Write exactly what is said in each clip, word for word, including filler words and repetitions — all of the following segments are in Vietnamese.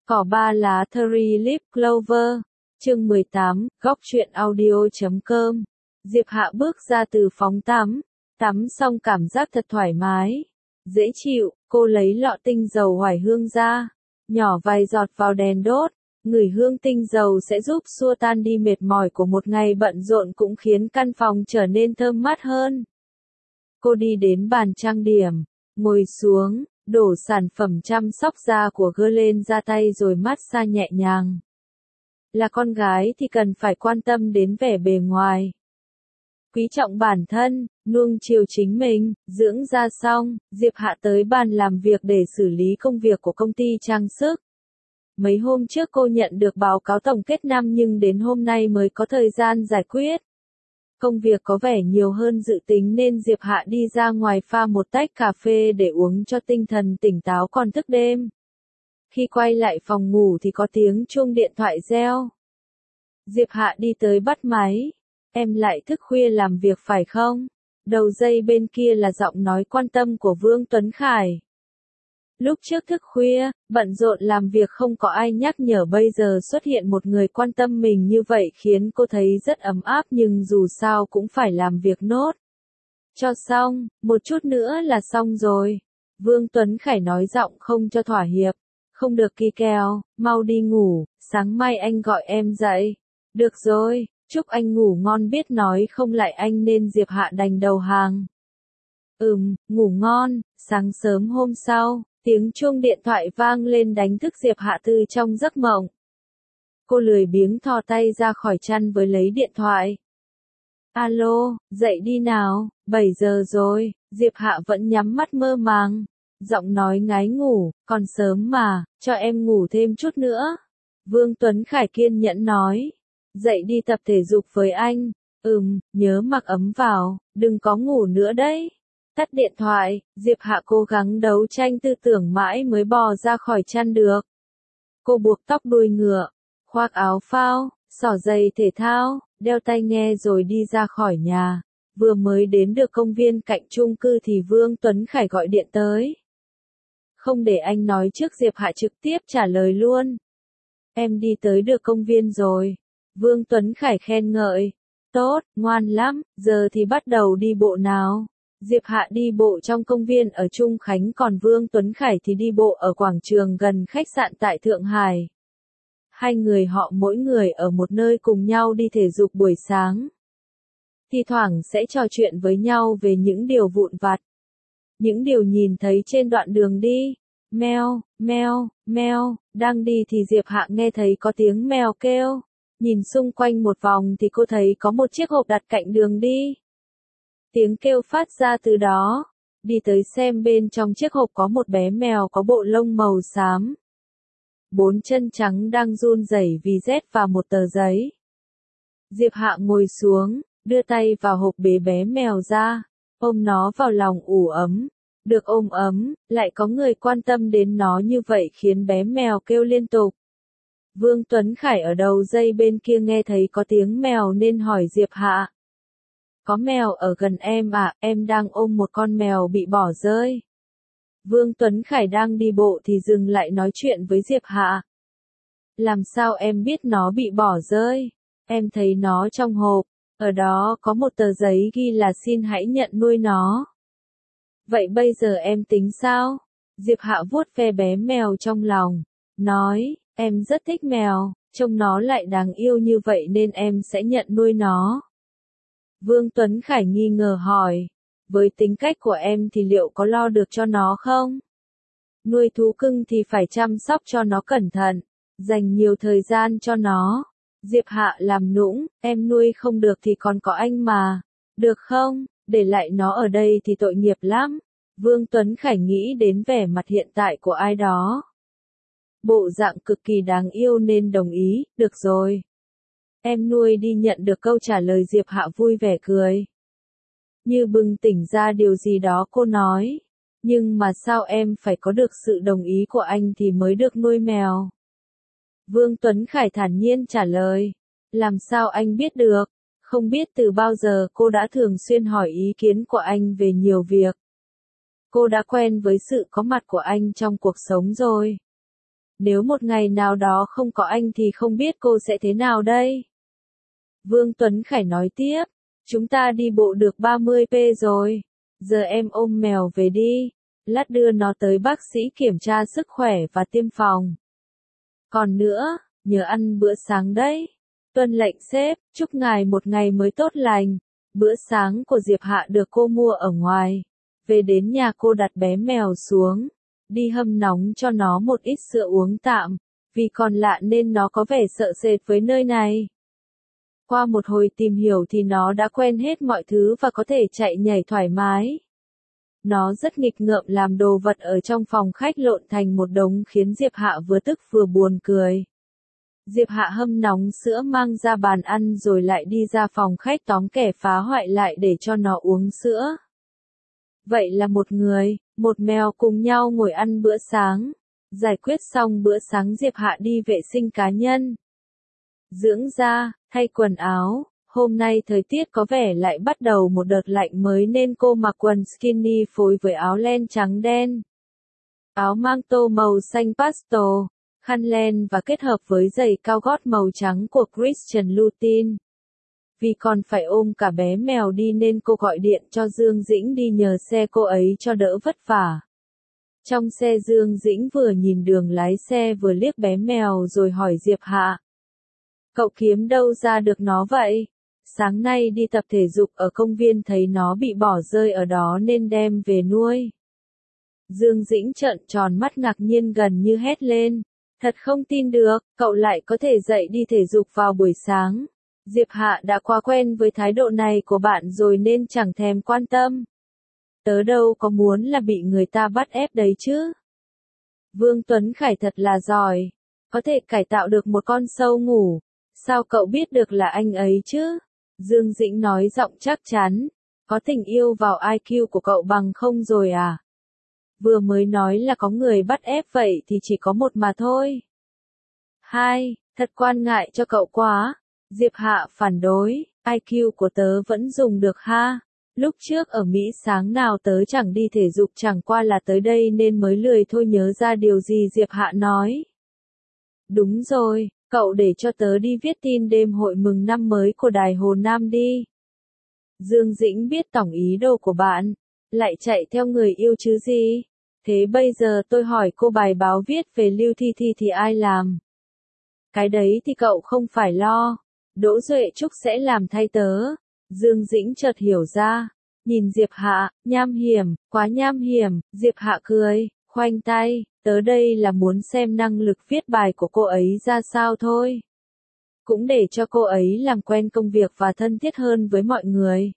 Cỏ ba lá Three Leaf Clover, chương mười tám, góc truyện audio.com. Diệp Hạ bước ra từ phòng tắm, tắm xong cảm giác thật thoải mái, dễ chịu, cô lấy lọ tinh dầu oải hương ra, nhỏ vài giọt vào đèn đốt, ngửi hương tinh dầu sẽ giúp xua tan đi mệt mỏi của một ngày bận rộn cũng khiến căn phòng trở nên thơm mát hơn. Cô đi đến bàn trang điểm, ngồi xuống, đổ sản phẩm chăm sóc da của Girl lên ra tay rồi massage nhẹ nhàng. Là con gái thì cần phải quan tâm đến vẻ bề ngoài. Quý trọng bản thân, nuông chiều chính mình, dưỡng da xong, Diệp Hạ tới bàn làm việc để xử lý công việc của công ty trang sức. Mấy hôm trước cô nhận được báo cáo tổng kết năm nhưng đến hôm nay mới có thời gian giải quyết. Công việc có vẻ nhiều hơn dự tính nên Diệp Hạ đi ra ngoài pha một tách cà phê để uống cho tinh thần tỉnh táo còn thức đêm. Khi quay lại phòng ngủ thì có tiếng chuông điện thoại reo. Diệp Hạ đi tới bắt máy. Em lại thức khuya làm việc phải không? Đầu dây bên kia là giọng nói quan tâm của Vương Tuấn Khải. Lúc trước thức khuya, bận rộn làm việc không có ai nhắc nhở, bây giờ xuất hiện một người quan tâm mình như vậy khiến cô thấy rất ấm áp, nhưng dù sao cũng phải làm việc nốt. Cho xong, một chút nữa là xong rồi. Vương Tuấn Khải nói giọng không cho thỏa hiệp. Không được kỳ kèo, mau đi ngủ, sáng mai anh gọi em dậy. Được rồi, chúc anh ngủ ngon, biết nói không lại anh nên Diệp Hạ đành đầu hàng. Ừm, ngủ ngon. Sáng sớm hôm sau, tiếng chuông điện thoại vang lên đánh thức Diệp Hạ từ trong giấc mộng. Cô lười biếng thò tay ra khỏi chăn với lấy điện thoại. Alo, dậy đi nào, bảy giờ rồi. Diệp Hạ vẫn nhắm mắt mơ màng. Giọng nói ngái ngủ, còn sớm mà, cho em ngủ thêm chút nữa. Vương Tuấn Khải kiên nhẫn nói. Dậy đi tập thể dục với anh. Ừm, nhớ mặc ấm vào, đừng có ngủ nữa đấy. Tắt điện thoại, Diệp Hạ cố gắng đấu tranh tư tưởng mãi mới bò ra khỏi chăn được. Cô buộc tóc đuôi ngựa, khoác áo phao, xỏ giày thể thao, đeo tai nghe rồi đi ra khỏi nhà. Vừa mới đến được công viên cạnh chung cư thì Vương Tuấn Khải gọi điện tới. Không để anh nói trước, Diệp Hạ trực tiếp trả lời luôn. Em đi tới được công viên rồi. Vương Tuấn Khải khen ngợi. Tốt, ngoan lắm, giờ thì bắt đầu đi bộ nào. Diệp Hạ đi bộ trong công viên ở Trung Khánh, còn Vương Tuấn Khải thì đi bộ ở quảng trường gần khách sạn tại Thượng Hải. Hai người họ mỗi người ở một nơi cùng nhau đi thể dục buổi sáng. Thi thoảng sẽ trò chuyện với nhau về những điều vụn vặt. Những điều nhìn thấy trên đoạn đường đi. Meo, meo, meo, đang đi thì Diệp Hạ nghe thấy có tiếng mèo kêu. Nhìn xung quanh một vòng thì cô thấy có một chiếc hộp đặt cạnh đường đi. Tiếng kêu phát ra từ đó. Đi tới xem, bên trong chiếc hộp có một bé mèo có bộ lông màu xám. Bốn chân trắng đang run rẩy vì rét và một tờ giấy. Diệp Hạ ngồi xuống, đưa tay vào hộp bế bé mèo ra, ôm nó vào lòng ủ ấm. Được ôm ấm, lại có người quan tâm đến nó như vậy khiến bé mèo kêu liên tục. Vương Tuấn Khải ở đầu dây bên kia nghe thấy có tiếng mèo nên hỏi Diệp Hạ. Có mèo ở gần em à, em đang ôm một con mèo bị bỏ rơi. Vương Tuấn Khải đang đi bộ thì dừng lại nói chuyện với Diệp Hạ. Làm sao em biết nó bị bỏ rơi? Em thấy nó trong hộp, ở đó có một tờ giấy ghi là xin hãy nhận nuôi nó. Vậy bây giờ em tính sao? Diệp Hạ vuốt ve bé mèo trong lòng, nói, em rất thích mèo, trông nó lại đáng yêu như vậy nên em sẽ nhận nuôi nó. Vương Tuấn Khải nghi ngờ hỏi, với tính cách của em thì liệu có lo được cho nó không? Nuôi thú cưng thì phải chăm sóc cho nó cẩn thận, dành nhiều thời gian cho nó. Diệp Hạ làm nũng, em nuôi không được thì còn có anh mà, được không? Để lại nó ở đây thì tội nghiệp lắm. Vương Tuấn Khải nghĩ đến vẻ mặt hiện tại của ai đó. Bộ dạng cực kỳ đáng yêu nên đồng ý, được rồi. Em nuôi đi. Nhận được câu trả lời Diệp Hạ vui vẻ cười. Như bừng tỉnh ra điều gì đó cô nói. Nhưng mà sao em phải có được sự đồng ý của anh thì mới được nuôi mèo? Vương Tuấn Khải thản nhiên trả lời. Làm sao anh biết được? Không biết từ bao giờ cô đã thường xuyên hỏi ý kiến của anh về nhiều việc. Cô đã quen với sự có mặt của anh trong cuộc sống rồi. Nếu một ngày nào đó không có anh thì không biết cô sẽ thế nào đây? Vương Tuấn Khải nói tiếp, chúng ta đi bộ được ba mươi ki lô mét rồi. Giờ em ôm mèo về đi, lát đưa nó tới bác sĩ kiểm tra sức khỏe và tiêm phòng. Còn nữa, nhớ ăn bữa sáng đấy. Tuân lệnh sếp, chúc ngài một ngày mới tốt lành. Bữa sáng của Diệp Hạ được cô mua ở ngoài. Về đến nhà cô đặt bé mèo xuống, đi hâm nóng cho nó một ít sữa uống tạm, vì còn lạ nên nó có vẻ sợ sệt với nơi này. Qua một hồi tìm hiểu thì nó đã quen hết mọi thứ và có thể chạy nhảy thoải mái. Nó rất nghịch ngợm làm đồ vật ở trong phòng khách lộn thành một đống khiến Diệp Hạ vừa tức vừa buồn cười. Diệp Hạ hâm nóng sữa mang ra bàn ăn rồi lại đi ra phòng khách tóm kẻ phá hoại lại để cho nó uống sữa. Vậy là một người, một mèo cùng nhau ngồi ăn bữa sáng. Giải quyết xong bữa sáng Diệp Hạ đi vệ sinh cá nhân, dưỡng da, thay quần áo. Hôm nay thời tiết có vẻ lại bắt đầu một đợt lạnh mới nên cô mặc quần skinny phối với áo len trắng đen. Áo mang tô màu xanh pastel, khăn len và kết hợp với giày cao gót màu trắng của Christian Louboutin. Vì còn phải ôm cả bé mèo đi nên cô gọi điện cho Dương Dĩnh đi nhờ xe cô ấy cho đỡ vất vả. Trong xe Dương Dĩnh vừa nhìn đường lái xe vừa liếc bé mèo rồi hỏi Diệp Hạ. Cậu kiếm đâu ra được nó vậy? Sáng nay đi tập thể dục ở công viên thấy nó bị bỏ rơi ở đó nên đem về nuôi. Dương Dĩnh trợn tròn mắt ngạc nhiên gần như hét lên. Thật không tin được, cậu lại có thể dậy đi thể dục vào buổi sáng. Diệp Hạ đã quá quen với thái độ này của bạn rồi nên chẳng thèm quan tâm. Tớ đâu có muốn là bị người ta bắt ép đấy chứ. Vương Tuấn Khải thật là giỏi. Có thể cải tạo được một con sâu ngủ. Sao cậu biết được là anh ấy chứ? Dương Dĩnh nói giọng chắc chắn. Có tình yêu vào i kiu của cậu bằng không rồi à? Vừa mới nói là có người bắt ép vậy thì chỉ có một mà thôi. Hai, thật quan ngại cho cậu quá. Diệp Hạ phản đối, i kiu của tớ vẫn dùng được ha. Lúc trước ở Mỹ sáng nào tớ chẳng đi thể dục chẳng qua là tới đây nên mới lười thôi nhớ ra điều gì Diệp Hạ nói. Đúng rồi, cậu để cho tớ đi viết tin đêm hội mừng năm mới của Đài Hồ Nam đi. Dương Dĩnh biết tổng ý đồ của bạn, lại chạy theo người yêu chứ gì. Thế bây giờ tôi hỏi cô bài báo viết về Lưu Thi Thi thì ai làm? Cái đấy thì cậu không phải lo. Đỗ Duệ Trúc sẽ làm thay tớ. Dương Dĩnh chợt hiểu ra. Nhìn Diệp Hạ, nham hiểm, quá nham hiểm. Diệp Hạ cười, khoanh tay. Tớ đây là muốn xem năng lực viết bài của cô ấy ra sao thôi. Cũng để cho cô ấy làm quen công việc và thân thiết hơn với mọi người.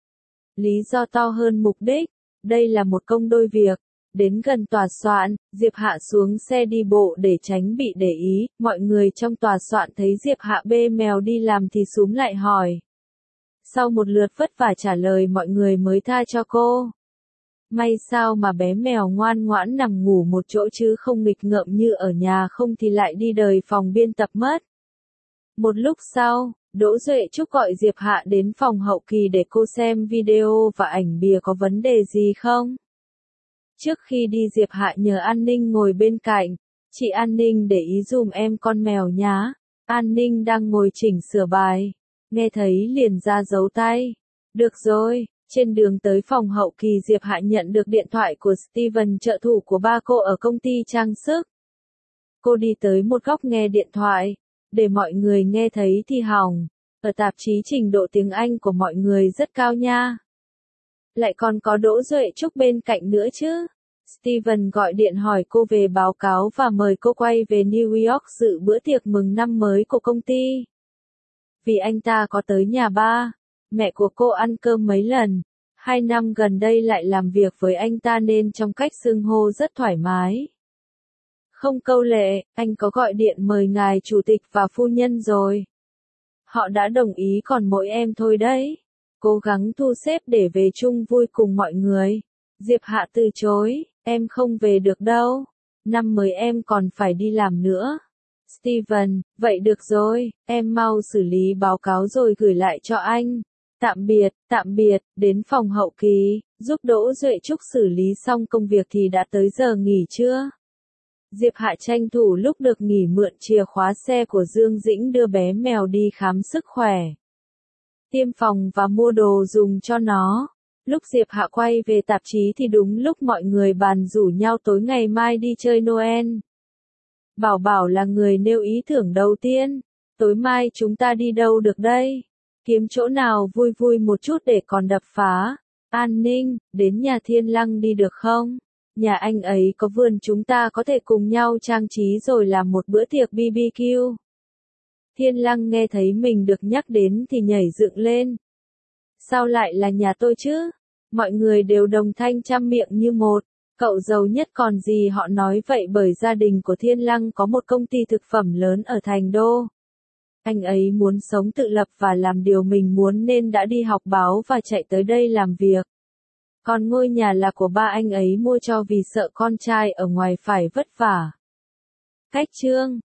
Lý do to hơn mục đích. Đây là một công đôi việc. Đến gần tòa soạn, Diệp Hạ xuống xe đi bộ để tránh bị để ý, mọi người trong tòa soạn thấy Diệp Hạ bê mèo đi làm thì xúm lại hỏi. Sau một lượt vất vả trả lời mọi người mới tha cho cô. May sao mà bé mèo ngoan ngoãn nằm ngủ một chỗ chứ không nghịch ngợm như ở nhà không thì lại đi đời phòng biên tập mất. Một lúc sau, Đỗ Duệ Trúc gọi Diệp Hạ đến phòng hậu kỳ để cô xem video và ảnh bìa có vấn đề gì không. Trước khi đi Diệp Hạ nhờ An Ninh ngồi bên cạnh, chị An Ninh để ý dùm em con mèo nhá. An Ninh đang ngồi chỉnh sửa bài, nghe thấy liền ra dấu tay. Được rồi, trên đường tới phòng hậu kỳ Diệp Hạ nhận được điện thoại của Steven trợ thủ của ba cô ở công ty trang sức. Cô đi tới một góc nghe điện thoại, để mọi người nghe thấy thì hỏng, ở tạp chí trình độ tiếng Anh của mọi người rất cao nha. Lại còn có Đỗ Duệ Trúc bên cạnh nữa chứ. Steven gọi điện hỏi cô về báo cáo và mời cô quay về New York dự bữa tiệc mừng năm mới của công ty. Vì anh ta có tới nhà ba, mẹ của cô ăn cơm mấy lần, hai năm gần đây lại làm việc với anh ta nên trong cách xưng hô rất thoải mái. Không câu lệ, anh có gọi điện mời ngài chủ tịch và phu nhân rồi. Họ đã đồng ý còn mỗi em thôi đấy. Cố gắng thu xếp để về chung vui cùng mọi người. Diệp Hạ từ chối, em không về được đâu. Năm mới em còn phải đi làm nữa. Steven, vậy được rồi, em mau xử lý báo cáo rồi gửi lại cho anh. Tạm biệt, tạm biệt, đến phòng hậu kỳ, giúp Đỗ Duệ Trúc xử lý xong công việc thì đã tới giờ nghỉ trưa. Diệp Hạ tranh thủ lúc được nghỉ mượn chìa khóa xe của Dương Dĩnh đưa bé mèo đi khám sức khỏe, tiêm phòng và mua đồ dùng cho nó. Lúc Diệp Hạ quay về tạp chí thì đúng lúc mọi người bàn rủ nhau tối ngày mai đi chơi Noel. Bảo Bảo là người nêu ý tưởng đầu tiên. Tối mai chúng ta đi đâu được đây? Kiếm chỗ nào vui vui một chút để còn đập phá an ninh, đến nhà Thiên Lăng đi được không? Nhà anh ấy có vườn, chúng ta có thể cùng nhau trang trí rồi làm một bữa tiệc bê bê kiu. Thiên Lăng nghe thấy mình được nhắc đến thì nhảy dựng lên. Sao lại là nhà tôi chứ? Mọi người đều đồng thanh trăm miệng như một. Cậu giàu nhất còn gì, họ nói vậy bởi gia đình của Thiên Lăng có một công ty thực phẩm lớn ở Thành Đô. Anh ấy muốn sống tự lập và làm điều mình muốn nên đã đi học báo và chạy tới đây làm việc. Còn ngôi nhà là của ba anh ấy mua cho vì sợ con trai ở ngoài phải vất vả. Cách chương